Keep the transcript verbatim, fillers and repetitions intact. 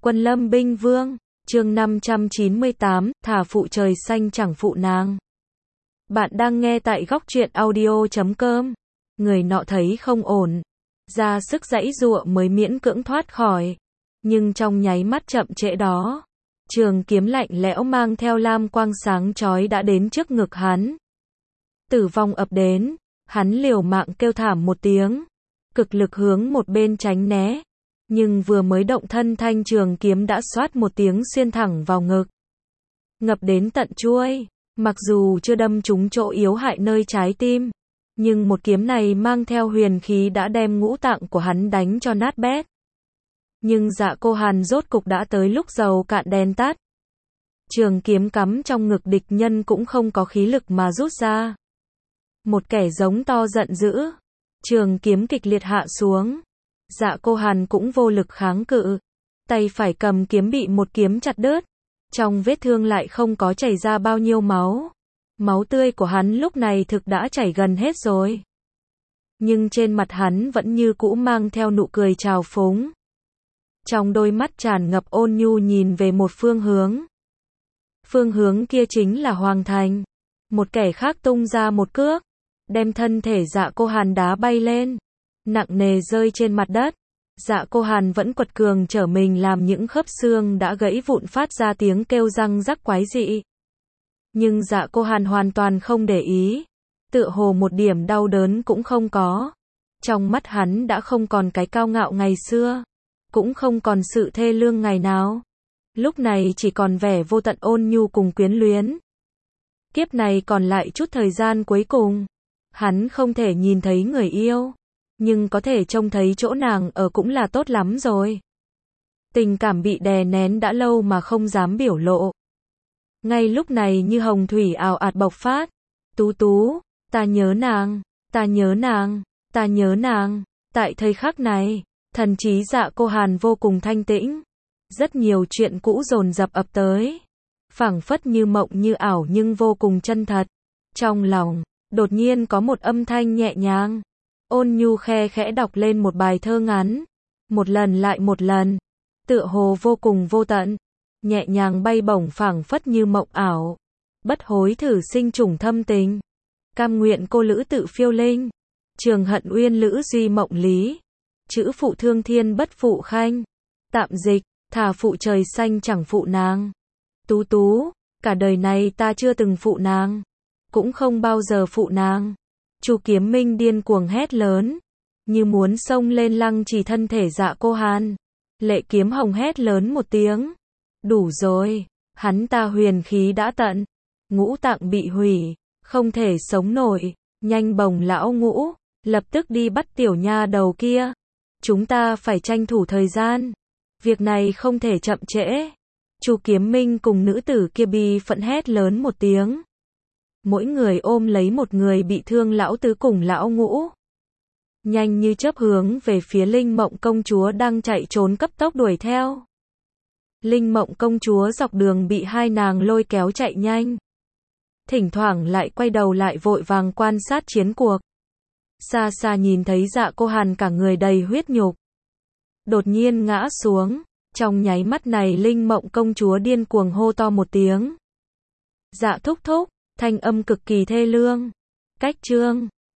Quân lâm binh vương, chương năm trăm chín mươi tám, thả phụ trời xanh chẳng phụ nàng. Bạn đang nghe tại góc truyện audio chấm com. Người nọ thấy không ổn, ra sức giãy giụa mới miễn cưỡng thoát khỏi. Nhưng trong nháy mắt chậm trễ đó, trường kiếm lạnh lẽo mang theo lam quang sáng chói đã đến trước ngực hắn. Tử vong ập đến, hắn liều mạng kêu thảm một tiếng, cực lực hướng một bên tránh né. Nhưng vừa mới động thân thanh trường kiếm đã xoát một tiếng xuyên thẳng vào ngực. Ngập đến tận chuôi, mặc dù chưa đâm trúng chỗ yếu hại nơi trái tim, nhưng một kiếm này mang theo huyền khí đã đem ngũ tạng của hắn đánh cho nát bét. Nhưng Dạ Cô Hàn rốt cục đã tới lúc dầu cạn đèn tắt. Trường kiếm cắm trong ngực địch nhân cũng không có khí lực mà rút ra. Một kẻ giống to giận dữ, trường kiếm kịch liệt hạ xuống. Dạ Cô Hàn cũng vô lực kháng cự, tay phải cầm kiếm bị một kiếm chặt đứt, trong vết thương lại không có chảy ra bao nhiêu máu. Máu tươi của hắn lúc này thực đã chảy gần hết rồi. Nhưng trên mặt hắn vẫn như cũ mang theo nụ cười trào phúng. Trong đôi mắt tràn ngập ôn nhu nhìn về một phương hướng. Phương hướng kia chính là Hoàng Thành. Một kẻ khác tung ra một cước, đem thân thể Dạ Cô Hàn đá bay lên, nặng nề rơi trên mặt đất. Dạ Cô Hàn vẫn quật cường trở mình làm những khớp xương đã gãy vụn phát ra tiếng kêu răng rắc quái dị. Nhưng Dạ Cô Hàn hoàn toàn không để ý, tựa hồ một điểm đau đớn cũng không có. Trong mắt hắn đã không còn cái cao ngạo ngày xưa, cũng không còn sự thê lương ngày nào. Lúc này chỉ còn vẻ vô tận ôn nhu cùng quyến luyến. Kiếp này còn lại chút thời gian cuối cùng, hắn không thể nhìn thấy người yêu, nhưng có thể trông thấy chỗ nàng ở cũng là tốt lắm rồi. Tình cảm bị đè nén đã lâu mà không dám biểu lộ, ngay lúc này như hồng thủy ào ạt bộc phát. Tú Tú, ta nhớ nàng, ta nhớ nàng, ta nhớ nàng. Tại thời khắc này, thần trí Dạ Cô Hàn vô cùng thanh tĩnh. Rất nhiều chuyện cũ dồn dập ập tới, phảng phất như mộng như ảo nhưng vô cùng chân thật. Trong lòng, đột nhiên có một âm thanh nhẹ nhàng, ôn nhu khe khẽ đọc lên một bài thơ ngắn, một lần lại một lần, tựa hồ vô cùng vô tận, nhẹ nhàng bay bổng phảng phất như mộng ảo. Bất hối thử sinh trùng thâm tình, cam nguyện cô lữ tự phiêu linh, trường hận uyên lữ duy mộng lý, chữ phụ thương thiên bất phụ khanh. Tạm dịch, thà phụ trời xanh chẳng phụ nàng. Tú Tú, cả đời này ta chưa từng phụ nàng, cũng không bao giờ phụ nàng. Chu Kiếm Minh điên cuồng hét lớn, như muốn xông lên lăng trì thân thể Dạ Cô Hàn. Lệ Kiếm Hồng hét lớn một tiếng, đủ rồi, hắn ta huyền khí đã tận, ngũ tạng bị hủy, không thể sống nổi. Nhanh bồng lão ngũ, lập tức đi bắt tiểu nha đầu kia. Chúng ta phải tranh thủ thời gian, việc này không thể chậm trễ. Chu Kiếm Minh cùng nữ tử kia bi phẫn hét lớn một tiếng. Mỗi người ôm lấy một người bị thương lão tứ cùng lão ngũ, nhanh như chớp hướng về phía Linh Mộng công chúa đang chạy trốn cấp tốc đuổi theo. Linh Mộng công chúa dọc đường bị hai nàng lôi kéo chạy nhanh, thỉnh thoảng lại quay đầu lại vội vàng quan sát chiến cuộc. Xa xa nhìn thấy Dạ Cô Hàn cả người đầy huyết nhục, đột nhiên ngã xuống. Trong nháy mắt này Linh Mộng công chúa điên cuồng hô to một tiếng. Dạ thúc thúc, thanh âm cực kỳ thê lương. Cách chương